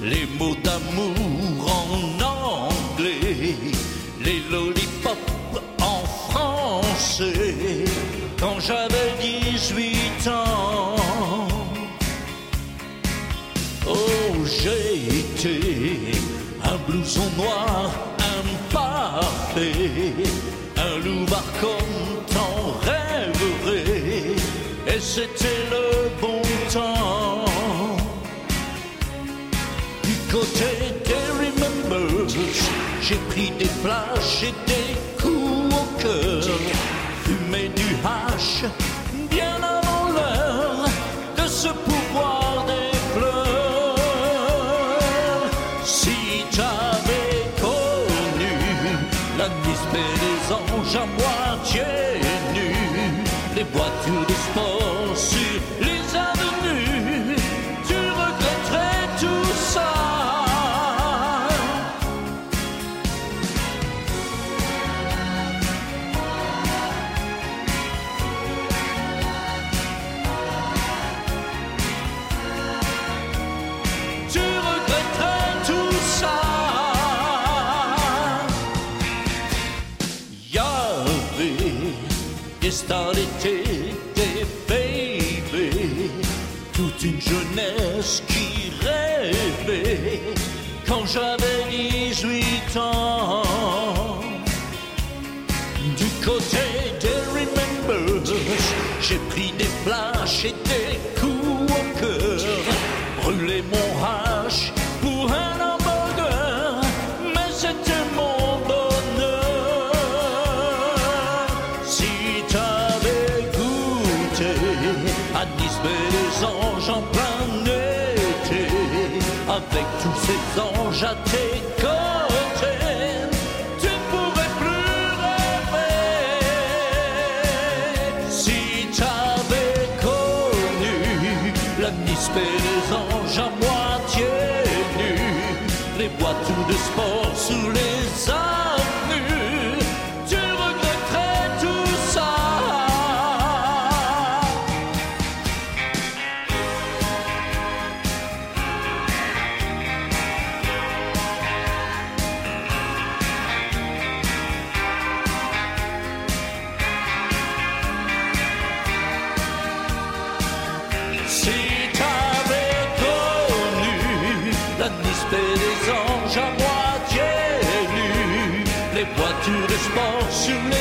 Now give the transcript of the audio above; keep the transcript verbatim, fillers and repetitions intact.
les mots d'amour en anglais, les lollipops en français. Quand j'avais dix-huit ans, oh, j'ai été un blouson noir imparfait, un loupard comme t'en rêverais, et c'était le bon temps. Du côté des Remembers, j'ai pris des flashs et des coups au cœur, fumé du hash bien avant l'heure de ce pouvoir des fleurs. Si t'avais connu la Nice des anges à moitié nus, les voitures de sport sur les avenues, tu regretterais tout ça. Tu regretterais tout ça. Y'avait des stars d'été, des baby, toute une jeunesse qui rêvait quand j'avais dix-huit ans. Du côté des Remembers, j'ai pris des flashs et des coups au cœur, brûlé mon hache pour un hamburger, mais c'était mon bonheur. Si t'avais goûté à Nice des anges en plein été, avec tous ces anges à tes côtés, tu ne pourrais plus rêver. Si t'avais connu la Nice des anges à moitié nus, les voitures de sport sous les avenues, tu regretterais tout ça. Si t'avais connu la Nice des anges à moitié nus, les voitures de sport sur les